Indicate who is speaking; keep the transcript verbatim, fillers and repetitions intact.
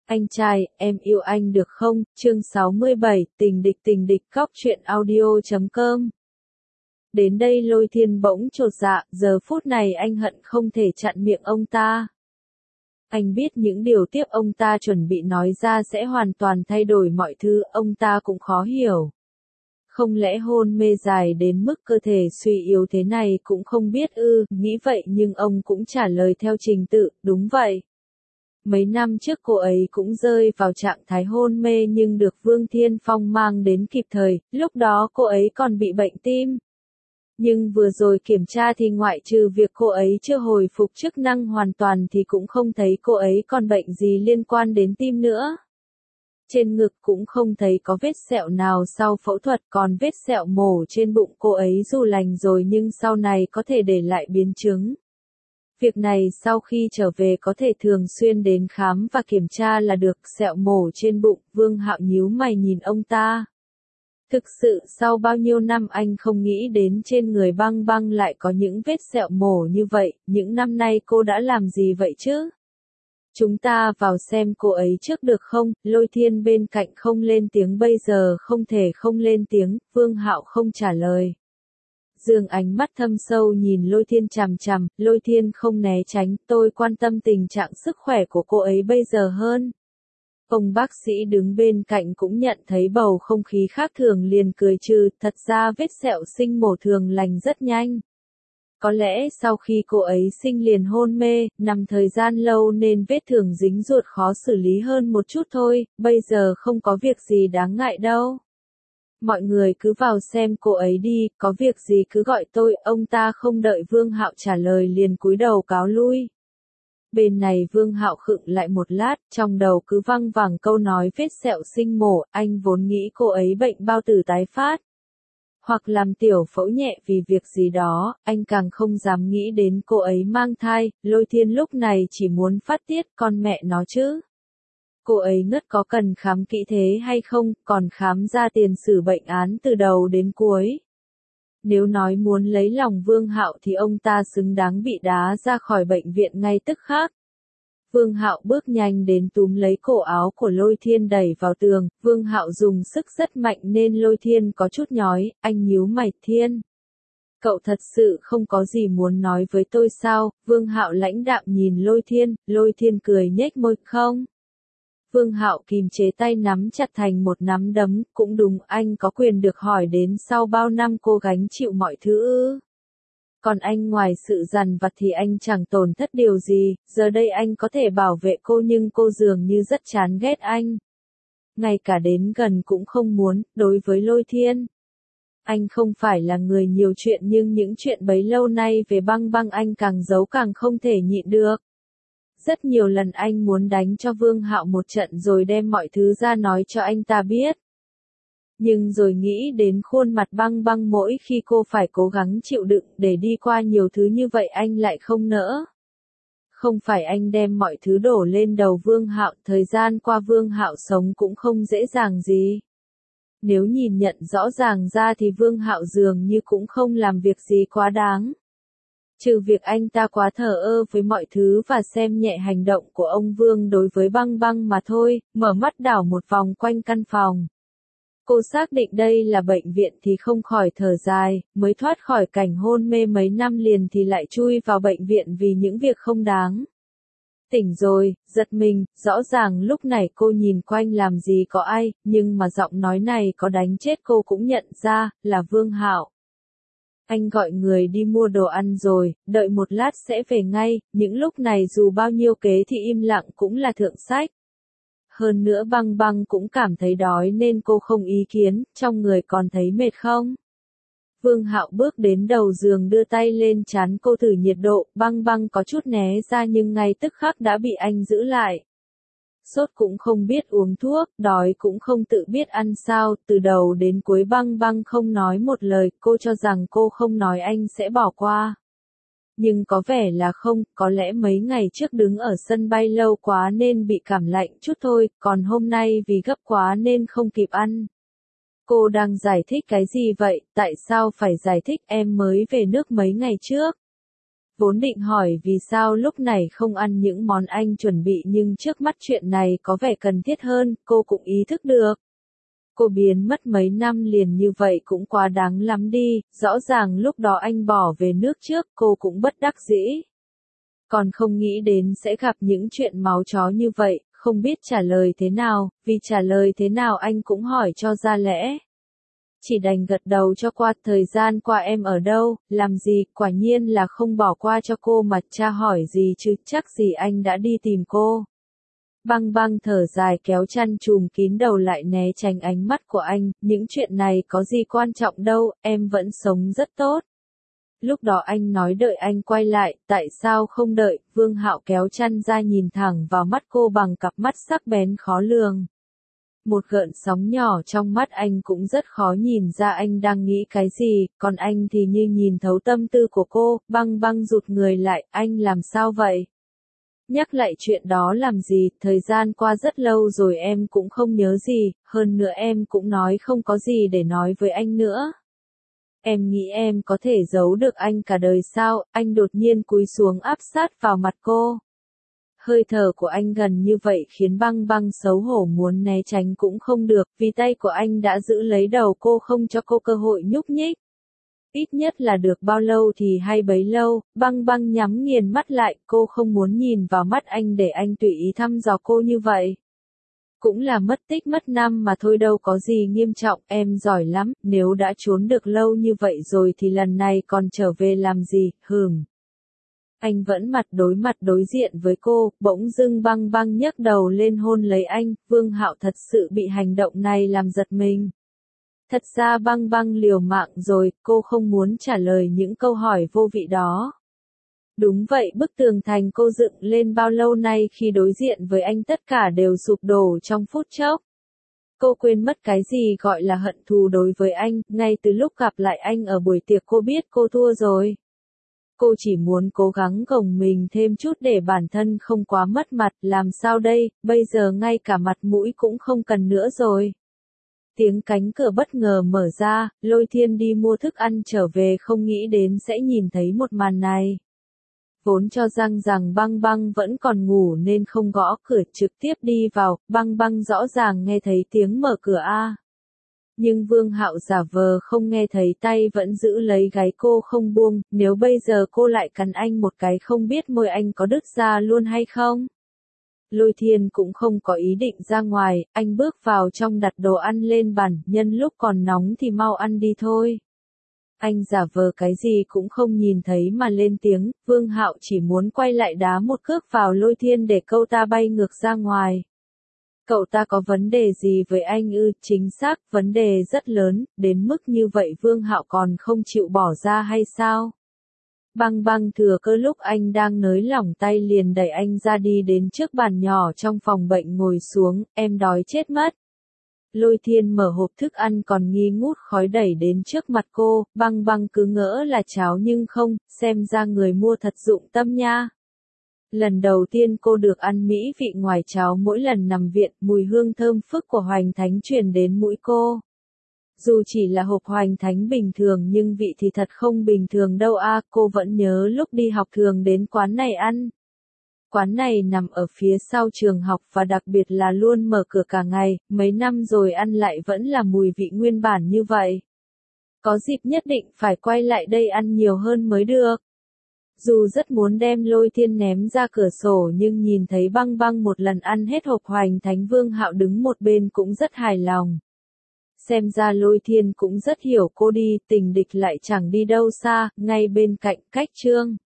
Speaker 1: Anh trai, em yêu anh được không? Chương sáu mươi bảy, tình địch tình địch cóc truyện audio chấm com. Đến đây Lôi Thiên bỗng chột dạ, giờ phút này anh hận không thể chặn miệng ông ta. Anh biết những điều tiếp ông ta chuẩn bị nói ra sẽ hoàn toàn thay đổi mọi thứ, ông ta cũng khó hiểu. Không lẽ hôn mê dài đến mức cơ thể suy yếu thế này cũng không biết ư, nghĩ vậy nhưng ông cũng trả lời theo trình tự, đúng vậy. Mấy năm trước cô ấy cũng rơi vào trạng thái hôn mê nhưng được Vương Thiên Phong mang đến kịp thời, lúc đó cô ấy còn bị bệnh tim. Nhưng vừa rồi kiểm tra thì ngoại trừ việc cô ấy chưa hồi phục chức năng hoàn toàn thì cũng không thấy cô ấy còn bệnh gì liên quan đến tim nữa. Trên ngực cũng không thấy có vết sẹo nào sau phẫu thuật, còn vết sẹo mổ trên bụng cô ấy dù lành rồi nhưng sau này có thể để lại biến chứng. Việc này sau khi trở về có thể thường xuyên đến khám và kiểm tra là được. Sẹo mổ trên bụng, Vương Hạo nhíu mày nhìn ông ta. Thực sự sau bao nhiêu năm anh không nghĩ đến trên người Băng Băng lại có những vết sẹo mổ như vậy, những năm nay cô đã làm gì vậy chứ? Chúng ta vào xem cô ấy trước được không? Lôi Thiên bên cạnh không lên tiếng, bây giờ không thể không lên tiếng, Vương Hạo không trả lời. Dương ánh mắt thâm sâu nhìn Lôi Thiên chằm chằm, Lôi Thiên không né tránh, tôi quan tâm tình trạng sức khỏe của cô ấy bây giờ hơn. Ông bác sĩ đứng bên cạnh cũng nhận thấy bầu không khí khác thường liền cười trừ, thật ra vết sẹo sinh mổ thường lành rất nhanh. Có lẽ sau khi cô ấy sinh liền hôn mê, nằm thời gian lâu nên vết thương dính ruột khó xử lý hơn một chút thôi, bây giờ không có việc gì đáng ngại đâu. Mọi người cứ vào xem cô ấy đi, có việc gì cứ gọi tôi, ông ta không đợi Vương Hạo trả lời liền cúi đầu cáo lui. Bên này Vương Hạo khựng lại một lát, trong đầu cứ văng vẳng câu nói vết sẹo sinh mổ, anh vốn nghĩ cô ấy bệnh bao tử tái phát. Hoặc làm tiểu phẫu nhẹ vì việc gì đó, anh càng không dám nghĩ đến cô ấy mang thai. Lôi Thiên lúc này chỉ muốn phát tiết, con mẹ nó chứ. Cô ấy ngất có cần khám kỹ thế hay không, còn khám ra tiền sử bệnh án từ đầu đến cuối. Nếu nói muốn lấy lòng Vương Hạo thì ông ta xứng đáng bị đá ra khỏi bệnh viện ngay tức khắc. Vương Hạo bước nhanh đến túm lấy cổ áo của Lôi Thiên đẩy vào tường, Vương Hạo dùng sức rất mạnh nên Lôi Thiên có chút nhói, anh nhíu mày, Thiên. Cậu thật sự không có gì muốn nói với tôi sao? Vương Hạo lãnh đạm nhìn Lôi Thiên, Lôi Thiên cười nhếch môi, không. Vương Hạo kìm chế tay nắm chặt thành một nắm đấm, cũng đúng, anh có quyền được hỏi đến sau bao năm cô gánh chịu mọi thứ ư. Còn anh ngoài sự dằn vặt thì anh chẳng tổn thất điều gì, giờ đây anh có thể bảo vệ cô nhưng cô dường như rất chán ghét anh. Ngay cả đến gần cũng không muốn, đối với Lôi Thiên. Anh không phải là người nhiều chuyện nhưng những chuyện bấy lâu nay về Băng Băng anh càng giấu càng không thể nhịn được. Rất nhiều lần anh muốn đánh cho Vương Hạo một trận rồi đem mọi thứ ra nói cho anh ta biết. Nhưng rồi nghĩ đến khuôn mặt Băng Băng mỗi khi cô phải cố gắng chịu đựng để đi qua nhiều thứ như vậy anh lại không nỡ. Không phải anh đem mọi thứ đổ lên đầu Vương Hạo, thời gian qua Vương Hạo sống cũng không dễ dàng gì. Nếu nhìn nhận rõ ràng ra thì Vương Hạo dường như cũng không làm việc gì quá đáng. Trừ việc anh ta quá thờ ơ với mọi thứ và xem nhẹ hành động của ông Vương đối với Băng Băng mà thôi. Mở mắt đảo một vòng quanh căn phòng. Cô xác định đây là bệnh viện thì không khỏi thở dài, mới thoát khỏi cảnh hôn mê mấy năm liền thì lại chui vào bệnh viện vì những việc không đáng. Tỉnh rồi, giật mình, rõ ràng lúc này cô nhìn quanh làm gì có ai, nhưng mà giọng nói này có đánh chết cô cũng nhận ra, là Vương Hạo. Anh gọi người đi mua đồ ăn rồi, đợi một lát sẽ về ngay, những lúc này dù bao nhiêu kế thì im lặng cũng là thượng sách. Hơn nữa Băng Băng cũng cảm thấy đói nên cô không ý kiến, trong người còn thấy mệt không? Vương Hạo bước đến đầu giường đưa tay lên trán cô thử nhiệt độ, Băng Băng có chút né ra nhưng ngay tức khắc đã bị anh giữ lại. Sốt cũng không biết uống thuốc, đói cũng không tự biết ăn sao, từ đầu đến cuối Băng Băng không nói một lời, cô cho rằng cô không nói anh sẽ bỏ qua. Nhưng có vẻ là không, có lẽ mấy ngày trước đứng ở sân bay lâu quá nên bị cảm lạnh chút thôi, còn hôm nay vì gấp quá nên không kịp ăn. Cô đang giải thích cái gì vậy, tại sao phải giải thích, em mới về nước mấy ngày trước. Vốn định hỏi vì sao lúc này không ăn những món anh chuẩn bị nhưng trước mắt chuyện này có vẻ cần thiết hơn, cô cũng ý thức được. Cô biến mất mấy năm liền như vậy cũng quá đáng lắm đi, rõ ràng lúc đó anh bỏ về nước trước, cô cũng bất đắc dĩ. Còn không nghĩ đến sẽ gặp những chuyện máu chó như vậy, không biết trả lời thế nào, vì trả lời thế nào anh cũng hỏi cho ra lẽ. Chỉ đành gật đầu cho qua. Thời gian qua em ở đâu, làm gì, quả nhiên là không bỏ qua cho cô mà tra hỏi gì chứ, chắc gì anh đã đi tìm cô. Băng băng thở dài kéo chăn trùm kín đầu lại né tránh ánh mắt của anh, những chuyện này có gì quan trọng đâu, em vẫn sống rất tốt. Lúc đó anh nói đợi anh quay lại, tại sao không đợi, Vương Hạo kéo chăn ra nhìn thẳng vào mắt cô bằng cặp mắt sắc bén khó lường. Một gợn sóng nhỏ trong mắt anh cũng rất khó nhìn ra anh đang nghĩ cái gì, còn anh thì như nhìn thấu tâm tư của cô. Băng băng rụt người lại, anh làm sao vậy? Nhắc lại chuyện đó làm gì, thời gian qua rất lâu rồi em cũng không nhớ gì, hơn nữa em cũng nói không có gì để nói với anh nữa. Em nghĩ em có thể giấu được anh cả đời sao? Anh đột nhiên cúi xuống áp sát vào mặt cô. Hơi thở của anh gần như vậy khiến băng băng xấu hổ muốn né tránh cũng không được, vì tay của anh đã giữ lấy đầu cô không cho cô cơ hội nhúc nhích. Ít nhất là được bao lâu thì hay bấy lâu, băng băng nhắm nghiền mắt lại, cô không muốn nhìn vào mắt anh để anh tùy ý thăm dò cô như vậy. Cũng là mất tích mất năm mà thôi đâu có gì nghiêm trọng, em giỏi lắm, nếu đã trốn được lâu như vậy rồi thì lần này còn trở về làm gì, hừm. Anh vẫn mặt đối mặt đối diện với cô, bỗng dưng băng băng nhấc đầu lên hôn lấy anh, Vương Hạo thật sự bị hành động này làm giật mình. Thật ra băng băng liều mạng rồi, cô không muốn trả lời những câu hỏi vô vị đó. Đúng vậy, bức tường thành cô dựng lên bao lâu nay khi đối diện với anh tất cả đều sụp đổ trong phút chốc. Cô quên mất cái gì gọi là hận thù đối với anh, ngay từ lúc gặp lại anh ở buổi tiệc cô biết cô thua rồi. Cô chỉ muốn cố gắng gồng mình thêm chút để bản thân không quá mất mặt, làm sao đây, bây giờ ngay cả mặt mũi cũng không cần nữa rồi. Tiếng cánh cửa bất ngờ mở ra, Lôi Thiên đi mua thức ăn trở về không nghĩ đến sẽ nhìn thấy một màn này. Vốn cho rằng rằng băng băng vẫn còn ngủ nên không gõ cửa trực tiếp đi vào, băng băng rõ ràng nghe thấy tiếng mở cửa a. Nhưng Vương Hạo giả vờ không nghe thấy tay vẫn giữ lấy gáy cô không buông, nếu bây giờ cô lại cắn anh một cái không biết môi anh có đứt ra luôn hay không. Lôi Thiên cũng không có ý định ra ngoài, anh bước vào trong đặt đồ ăn lên bàn, nhân lúc còn nóng thì mau ăn đi thôi. Anh giả vờ cái gì cũng không nhìn thấy mà lên tiếng, Vương Hạo chỉ muốn quay lại đá một cước vào Lôi Thiên để cậu ta bay ngược ra ngoài. Cậu ta có vấn đề gì với anh ư? Chính xác, vấn đề rất lớn, đến mức như vậy Vương Hạo còn không chịu bỏ ra hay sao? Băng băng thừa cơ lúc anh đang nới lỏng tay liền đẩy anh ra đi đến trước bàn nhỏ trong phòng bệnh ngồi xuống, em đói chết mất. Lôi Thiên mở hộp thức ăn còn nghi ngút khói đẩy đến trước mặt cô, băng băng cứ ngỡ là cháo nhưng không, xem ra người mua thật dụng tâm nha. Lần đầu tiên cô được ăn mỹ vị ngoài cháo mỗi lần nằm viện, mùi hương thơm phức của hoành thánh truyền đến mũi cô. Dù chỉ là hộp hoành thánh bình thường nhưng vị thì thật không bình thường đâu a, cô vẫn nhớ lúc đi học thường đến quán này ăn. Quán này nằm ở phía sau trường học và đặc biệt là luôn mở cửa cả ngày, mấy năm rồi ăn lại vẫn là mùi vị nguyên bản như vậy. Có dịp nhất định phải quay lại đây ăn nhiều hơn mới được. Dù rất muốn đem Lôi Thiên ném ra cửa sổ nhưng nhìn thấy băng băng một lần ăn hết hộp hoành thánh, Vương Hạo đứng một bên cũng rất hài lòng. Xem ra Lôi Thiên cũng rất hiểu cô đi, tình địch lại chẳng đi đâu xa, ngay bên cạnh cách trương.